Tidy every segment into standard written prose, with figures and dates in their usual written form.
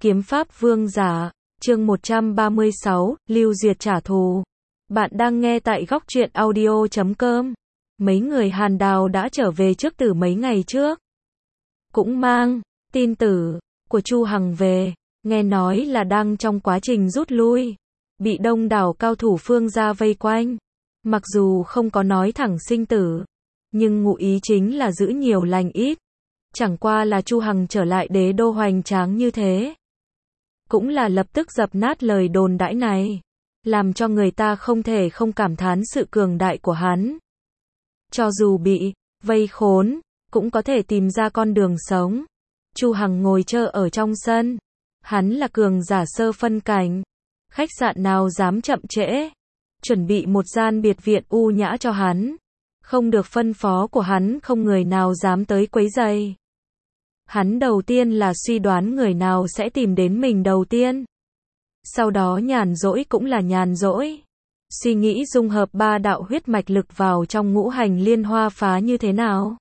Kiếm pháp vương giả, chương 136, Lưu Duyệt trả thù. Bạn đang nghe tại góc truyện audio.com. Mấy người Hàn Đào đã trở về trước từ mấy ngày trước. Cũng mang tin tử của Chu Hằng về, nghe nói là đang trong quá trình rút lui, bị đông đảo cao thủ Phương gia vây quanh. Mặc dù không có nói thẳng sinh tử, nhưng ngụ ý chính là giữ nhiều lành ít. Chẳng qua là Chu Hằng trở lại đế đô hoành tráng như thế, cũng là lập tức dập nát lời đồn đãi này, làm cho người ta không thể không cảm thán sự cường đại của hắn. Cho dù bị vây khốn, cũng có thể tìm ra con đường sống. Chu Hằng ngồi chờ ở trong sân, hắn là cường giả sơ phân cảnh, khách sạn nào dám chậm trễ, chuẩn bị một gian biệt viện u nhã cho hắn, không được phân phó của hắn không người nào dám tới quấy rầy. Hắn đầu tiên là suy đoán người nào sẽ tìm đến mình đầu tiên. Sau đó nhàn rỗi cũng là nhàn rỗi, suy nghĩ dung hợp ba đạo huyết mạch lực vào trong ngũ hành liên hoa phá như thế nào.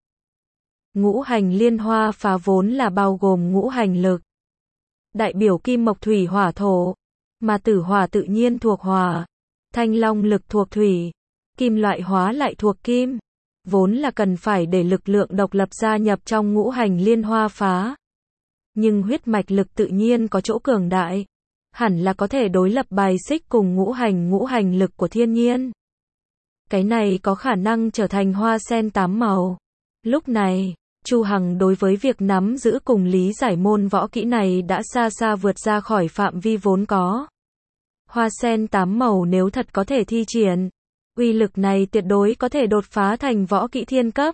Ngũ hành liên hoa phá vốn là bao gồm ngũ hành lực, đại biểu kim mộc thủy hỏa thổ, mà tử hỏa tự nhiên thuộc hỏa, thanh long lực thuộc thủy, kim loại hóa lại thuộc kim, vốn là cần phải để lực lượng độc lập gia nhập trong ngũ hành liên hoa phá. Nhưng huyết mạch lực tự nhiên có chỗ cường đại, hẳn là có thể đối lập bài xích cùng ngũ hành lực của thiên nhiên. Cái này có khả năng trở thành hoa sen 8 màu. Lúc này, Chu Hằng đối với việc nắm giữ cùng lý giải môn võ kỹ này đã xa xa vượt ra khỏi phạm vi vốn có. Hoa sen 8 màu nếu thật có thể thi triển, uy lực này tuyệt đối có thể đột phá thành võ kỹ thiên cấp.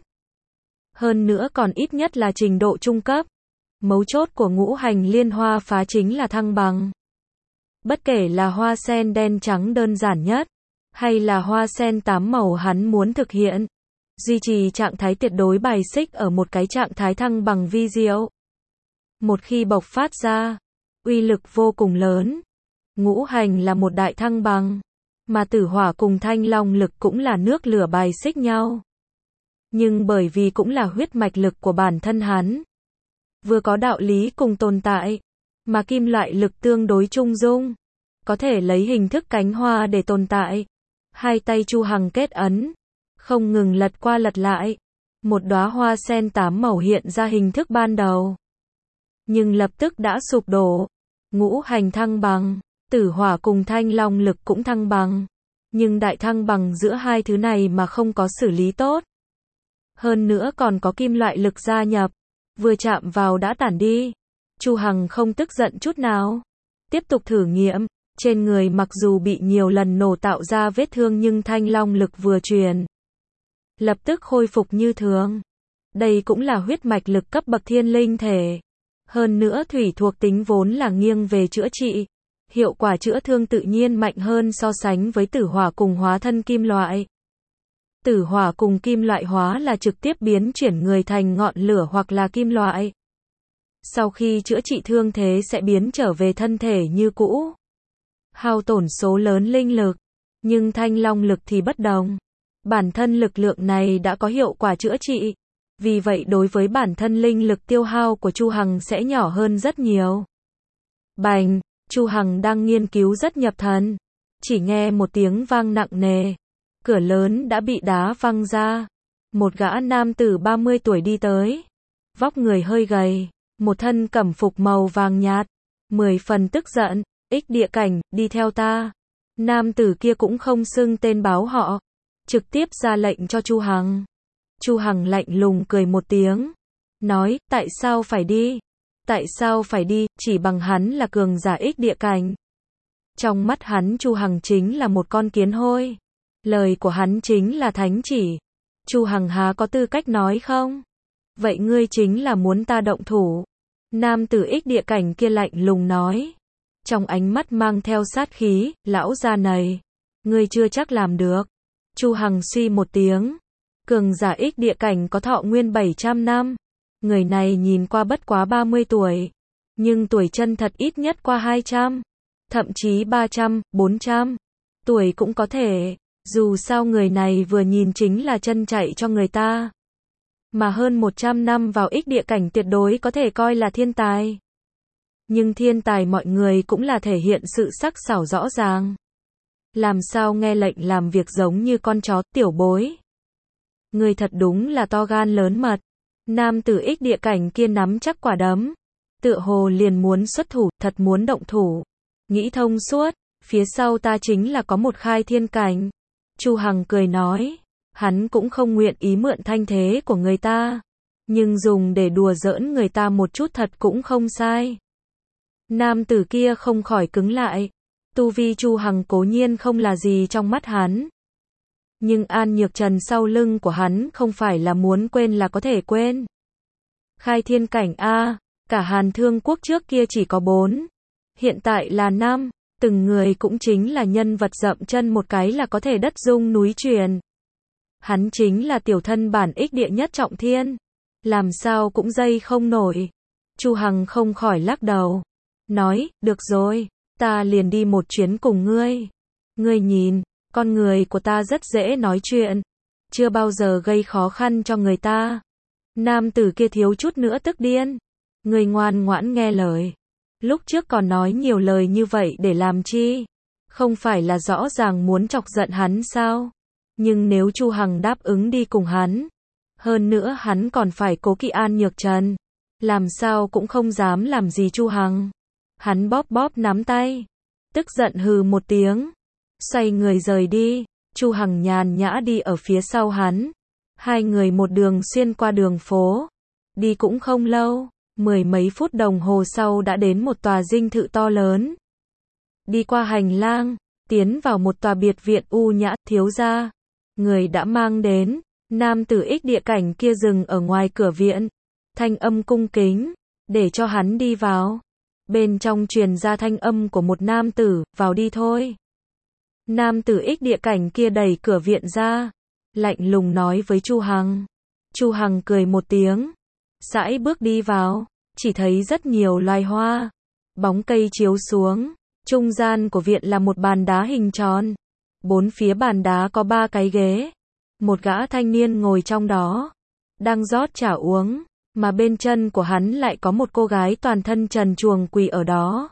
Hơn nữa còn ít nhất là trình độ trung cấp. Mấu chốt của ngũ hành liên hoa phá chính là thăng bằng. Bất kể là hoa sen đen trắng đơn giản nhất, hay là hoa sen 8 màu hắn muốn thực hiện, duy trì trạng thái tuyệt đối bài xích ở một cái trạng thái thăng bằng vi diệu. Một khi bộc phát ra, uy lực vô cùng lớn. Ngũ hành là một đại thăng bằng, mà tử hỏa cùng thanh long lực cũng là nước lửa bài xích nhau. Nhưng bởi vì cũng là huyết mạch lực của bản thân hắn, vừa có đạo lý cùng tồn tại, mà kim loại lực tương đối trung dung, có thể lấy hình thức cánh hoa để tồn tại. Hai tay Chu Hằng kết ấn, không ngừng lật qua lật lại, một đóa hoa sen 8 màu hiện ra hình thức ban đầu, nhưng lập tức đã sụp đổ. Ngũ hành thăng bằng, tử hỏa cùng thanh long lực cũng thăng bằng, nhưng đại thăng bằng giữa hai thứ này mà không có xử lý tốt. Hơn nữa còn có kim loại lực gia nhập, vừa chạm vào đã tản đi. Chu Hằng không tức giận chút nào, tiếp tục thử nghiệm. Trên người mặc dù bị nhiều lần nổ tạo ra vết thương nhưng thanh long lực vừa truyền, lập tức khôi phục như thường. Đây cũng là huyết mạch lực cấp bậc thiên linh thể. Hơn nữa thủy thuộc tính vốn là nghiêng về chữa trị. Hiệu quả chữa thương tự nhiên mạnh hơn so sánh với tử hỏa cùng hóa thân kim loại. Tử hỏa cùng kim loại hóa là trực tiếp biến chuyển người thành ngọn lửa hoặc là kim loại. Sau khi chữa trị thương thế sẽ biến trở về thân thể như cũ, hao tổn số lớn linh lực. Nhưng thanh long lực thì bất đồng. Bản thân lực lượng này đã có hiệu quả chữa trị. Vì vậy đối với bản thân linh lực tiêu hao của Chu Hằng sẽ nhỏ hơn rất nhiều. Bành! Chu Hằng đang nghiên cứu rất nhập thần. Chỉ nghe một tiếng vang nặng nề. Cửa lớn đã bị đá văng ra. Một gã nam tử 30 tuổi đi tới. Vóc người hơi gầy. Một thân cẩm phục màu vàng nhạt. 10 phần tức giận. Ích địa cảnh, đi theo ta. Nam tử kia cũng không xưng tên báo họ. Trực tiếp ra lệnh cho Chu Hằng. Chu Hằng lạnh lùng cười một tiếng. Nói, tại sao phải đi? Tại sao phải đi, chỉ bằng hắn là cường giả ích địa cảnh. Trong mắt hắn Chu Hằng chính là một con kiến hôi. Lời của hắn chính là thánh chỉ. Chu Hằng há có tư cách nói không? Vậy ngươi chính là muốn ta động thủ. Nam tử ích địa cảnh kia lạnh lùng nói. Trong ánh mắt mang theo sát khí, lão già này. Ngươi chưa chắc làm được. Chu Hằng suy một tiếng. Cường giả ích địa cảnh có thọ nguyên 700 năm. Người này nhìn qua bất quá 30 tuổi, nhưng tuổi chân thật ít nhất qua 200, thậm chí 300, 400 tuổi cũng có thể. Dù sao người này vừa nhìn chính là chân chạy cho người ta. Mà hơn 100 năm vào ích địa cảnh tuyệt đối có thể coi là thiên tài. Nhưng thiên tài mọi người cũng là thể hiện sự sắc sảo rõ ràng. Làm sao nghe lệnh làm việc giống như con chó, tiểu bối. Người thật đúng là to gan lớn mật. Nam tử ích địa cảnh kia nắm chắc quả đấm. Tựa hồ liền muốn xuất thủ, thật muốn động thủ. Nghĩ thông suốt, phía sau ta chính là có một khai thiên cảnh. Chu Hằng cười nói, hắn cũng không nguyện ý mượn thanh thế của người ta. Nhưng dùng để đùa giỡn người ta một chút thật cũng không sai. Nam tử kia không khỏi cứng lại. Tu vi Chu Hằng cố nhiên không là gì trong mắt hắn. Nhưng An Nhược Trần sau lưng của hắn không phải là muốn quên là có thể quên. Khai thiên cảnh A, cả Hàn Thương quốc trước kia chỉ có 4. Hiện tại là 5, từng người cũng chính là nhân vật dậm chân một cái là có thể đất rung núi chuyển. Hắn chính là tiểu thân bản ích địa nhất trọng thiên. Làm sao cũng dây không nổi. Chu Hằng không khỏi lắc đầu. Nói, được rồi, ta liền đi một chuyến cùng ngươi. Ngươi nhìn, con người của ta rất dễ nói chuyện. Chưa bao giờ gây khó khăn cho người ta. Nam tử kia thiếu chút nữa tức điên. Ngươi ngoan ngoãn nghe lời. Lúc trước còn nói nhiều lời như vậy để làm chi? Không phải là rõ ràng muốn chọc giận hắn sao? Nhưng nếu Chu Hằng đáp ứng đi cùng hắn, hơn nữa hắn còn phải cố kỵ An Nhược Trần, làm sao cũng không dám làm gì Chu Hằng. Hắn bóp bóp nắm tay, tức giận hừ một tiếng, xoay người rời đi. Chu Hằng nhàn nhã đi ở phía sau hắn. Hai người một đường xuyên qua đường phố. Đi cũng không lâu, 10 mấy phút đồng hồ sau đã đến một tòa dinh thự to lớn. Đi qua hành lang, tiến vào một tòa biệt viện u nhã, thiếu gia. Người đã mang đến. Nam tử ích địa cảnh kia dừng ở ngoài cửa viện. Thanh âm cung kính, để cho hắn đi vào. Bên trong truyền ra thanh âm của một nam tử, vào đi thôi. Nam tử ích địa cảnh kia đẩy cửa viện ra, lạnh lùng nói với Chu Hằng. Chu Hằng cười một tiếng, sải bước đi vào, chỉ thấy rất nhiều loài hoa, bóng cây chiếu xuống, trung gian của viện là một bàn đá hình tròn. 4 phía bàn đá có 3 cái ghế, một gã thanh niên ngồi trong đó, đang rót trà uống, mà bên chân của hắn lại có một cô gái toàn thân trần truồng quỳ ở đó.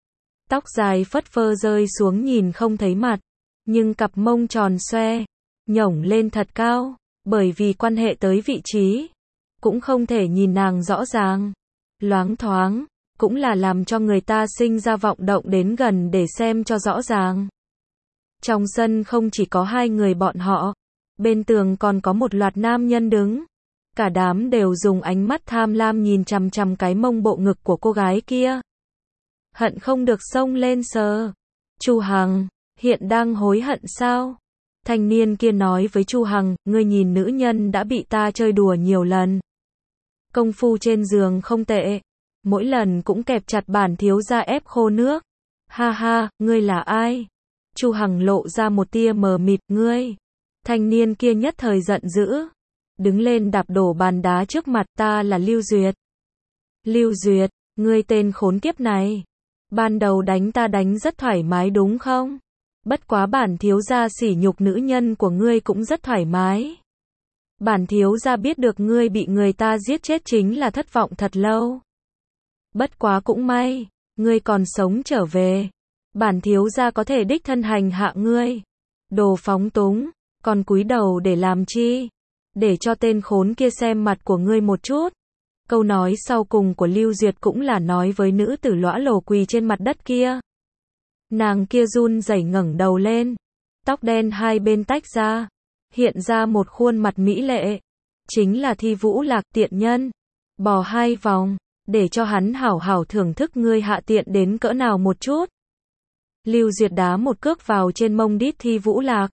Tóc dài phất phơ rơi xuống nhìn không thấy mặt, nhưng cặp mông tròn xoe, nhổng lên thật cao, bởi vì quan hệ tới vị trí, cũng không thể nhìn nàng rõ ràng. Loáng thoáng, cũng là làm cho người ta sinh ra vọng động đến gần để xem cho rõ ràng. Trong sân không chỉ có 2 người bọn họ, bên tường còn có một loạt nam nhân đứng. Cả đám đều dùng ánh mắt tham lam nhìn chằm chằm cái mông bộ ngực của cô gái kia. Hận không được xông lên sờ. Chu Hằng, hiện đang hối hận sao? Thanh niên kia nói với Chu Hằng, ngươi nhìn nữ nhân đã bị ta chơi đùa nhiều lần. Công phu trên giường không tệ. Mỗi lần cũng kẹp chặt bản thiếu gia ép khô nước. Ha ha, ngươi là ai? Chu Hằng lộ ra một tia mờ mịt, ngươi. Thanh niên kia nhất thời giận dữ. Đứng lên đạp đổ bàn đá trước mặt, ta là Lưu Duyệt. Lưu Duyệt, ngươi tên khốn kiếp này. Ban đầu đánh ta đánh rất thoải mái đúng không? Bất quá bản thiếu gia sỉ nhục nữ nhân của ngươi cũng rất thoải mái. Bản thiếu gia biết được ngươi bị người ta giết chết chính là thất vọng thật lâu. Bất quá cũng may, ngươi còn sống trở về. Bản thiếu gia có thể đích thân hành hạ ngươi. Đồ phóng túng, còn cúi đầu để làm chi? Để cho tên khốn kia xem mặt của ngươi một chút. Câu nói sau cùng của Lưu Duyệt cũng là nói với nữ tử lõa lồ quỳ trên mặt đất kia. Nàng kia run rẩy ngẩng đầu lên, tóc đen hai bên tách ra, hiện ra một khuôn mặt mỹ lệ. Chính là Thi Vũ Lạc tiện nhân. Bò 2 vòng, để cho hắn hảo hảo thưởng thức ngươi hạ tiện đến cỡ nào một chút. Lưu Duyệt đá một cước vào trên mông đít Thi Vũ Lạc,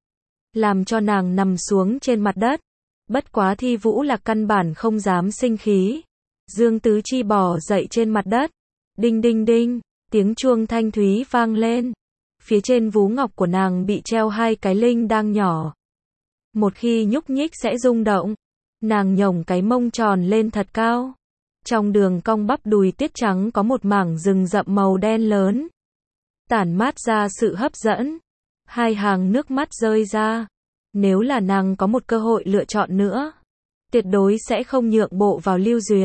làm cho nàng nằm xuống trên mặt đất. Bất quá Thi Vũ Lạc căn bản không dám sinh khí. Dương tứ chi bò dậy trên mặt đất. Đinh đinh đinh, tiếng chuông thanh thúy vang lên. Phía trên vú ngọc của nàng bị treo 2 cái linh đang nhỏ. Một khi nhúc nhích sẽ rung động. Nàng nhổng cái mông tròn lên thật cao. Trong đường cong bắp đùi tiết trắng có một mảng rừng rậm màu đen lớn, tản mát ra sự hấp dẫn. 2 hàng nước mắt rơi ra. Nếu là nàng có một cơ hội lựa chọn nữa, tuyệt đối sẽ không nhượng bộ vào Lưu Duyệt.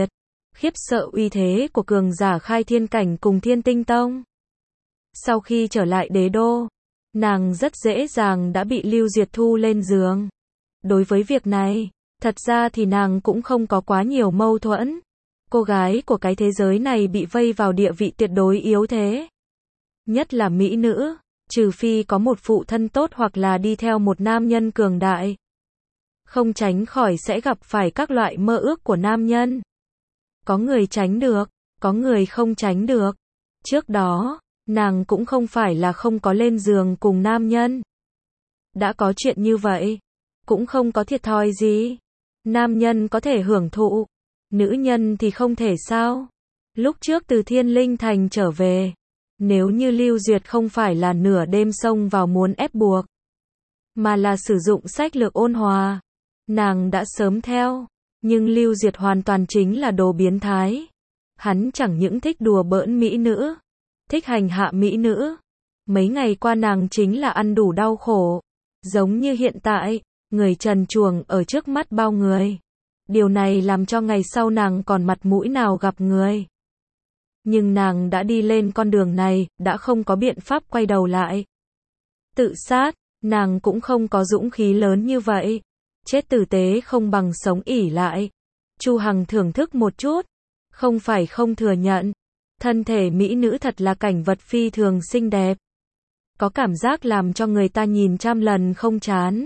khiếp sợ uy thế của cường giả Khai Thiên Cảnh cùng Thiên Tinh Tông. Sau khi trở lại đế đô, nàng rất dễ dàng đã bị Lưu Diệt thu lên giường. Đối với việc này, thật ra thì nàng cũng không có quá nhiều mâu thuẫn. Cô gái của cái thế giới này bị vây vào địa vị tuyệt đối yếu thế. Nhất là mỹ nữ, trừ phi có một phụ thân tốt hoặc là đi theo một nam nhân cường đại. Không tránh khỏi sẽ gặp phải các loại mơ ước của nam nhân. Có người tránh được, có người không tránh được. Trước đó, nàng cũng không phải là không có lên giường cùng nam nhân. Đã có chuyện như vậy, cũng không có thiệt thòi gì. Nam nhân có thể hưởng thụ, nữ nhân thì không thể sao. Lúc trước từ Thiên Linh Thành trở về, nếu như Lưu Duyệt không phải là nửa đêm xông vào muốn ép buộc, mà là sử dụng sách lược ôn hòa, nàng đã sớm theo. Nhưng Lưu Duyệt hoàn toàn chính là đồ biến thái. Hắn chẳng những thích đùa bỡn mỹ nữ, thích hành hạ mỹ nữ. Mấy ngày qua nàng chính là ăn đủ đau khổ. Giống như hiện tại, người trần truồng ở trước mắt bao người. Điều này làm cho ngày sau nàng còn mặt mũi nào gặp người. Nhưng nàng đã đi lên con đường này, đã không có biện pháp quay đầu lại. Tự sát, nàng cũng không có dũng khí lớn như vậy. Chết tử tế không bằng sống ỷ lại. Chu Hằng thưởng thức một chút, không phải không thừa nhận. Thân thể mỹ nữ thật là cảnh vật phi thường xinh đẹp. Có cảm giác làm cho người ta nhìn trăm lần không chán.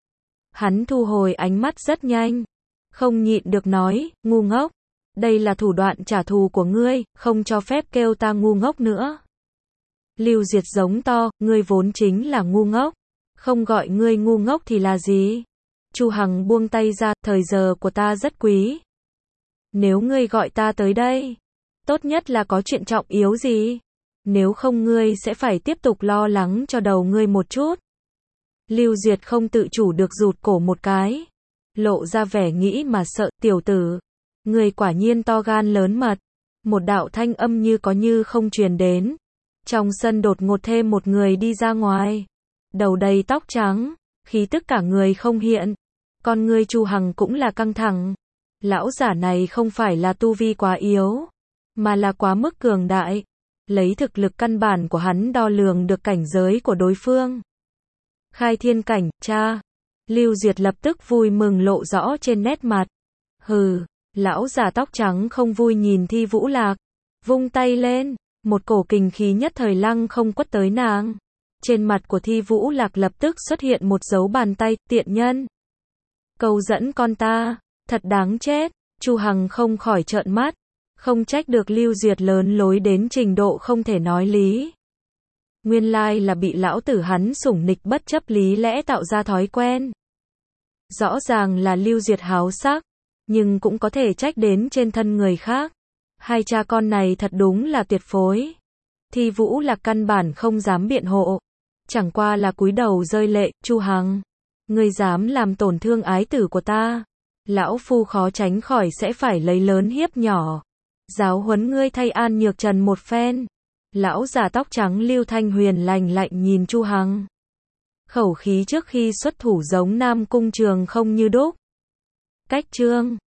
Hắn thu hồi ánh mắt rất nhanh. Không nhịn được nói, ngu ngốc. Đây là thủ đoạn trả thù của ngươi, không cho phép kêu ta ngu ngốc nữa. Lưu Diệt giống to, ngươi vốn chính là ngu ngốc. Không gọi ngươi ngu ngốc thì là gì? Chu Hằng buông tay ra, thời giờ của ta rất quý. Nếu ngươi gọi ta tới đây, tốt nhất là có chuyện trọng yếu gì. Nếu không ngươi sẽ phải tiếp tục lo lắng cho đầu ngươi một chút. Lưu Diệt không tự chủ được rụt cổ một cái. Lộ ra vẻ nghĩ mà sợ, tiểu tử. Ngươi quả nhiên to gan lớn mật. Một đạo thanh âm như có như không truyền đến. Trong sân đột ngột thêm một người đi ra ngoài. Đầu đầy tóc trắng, khí tức cả người không hiện. Con ngươi Chu Hằng cũng là căng thẳng. Lão giả này không phải là tu vi quá yếu, mà là quá mức cường đại. Lấy thực lực căn bản của hắn đo lường được cảnh giới của đối phương. Khai Thiên Cảnh, cha. Lưu Diệt lập tức vui mừng lộ rõ trên nét mặt. Hừ, lão giả tóc trắng không vui nhìn Thi Vũ Lạc. Vung tay lên, một cổ kình khí nhất thời lăng không quất tới nàng. Trên mặt của Thi Vũ Lạc lập tức xuất hiện một dấu bàn tay, tiện nhân. Câu dẫn con ta, thật đáng chết. Chu Hằng không khỏi trợn mắt. Không trách được Lưu Diệt lớn lối đến trình độ không thể nói lý. Nguyên lai là bị lão tử hắn sủng nịch bất chấp lý lẽ tạo ra thói quen. Rõ ràng là Lưu Diệt háo sắc, nhưng cũng có thể trách đến trên thân người khác. Hai cha con này thật đúng là tuyệt phối. Thi Vũ Lạc căn bản không dám biện hộ. Chẳng qua là cúi đầu rơi lệ, Chu Hằng. Ngươi dám làm tổn thương ái tử của ta. Lão phu khó tránh khỏi sẽ phải lấy lớn hiếp nhỏ. Giáo huấn ngươi thay An Nhược Trần một phen. Lão già tóc trắng Lưu Thanh Huyền lạnh lạnh nhìn Chu Hằng. Khẩu khí trước khi xuất thủ giống Nam Cung Trường không như đúc. Cách chương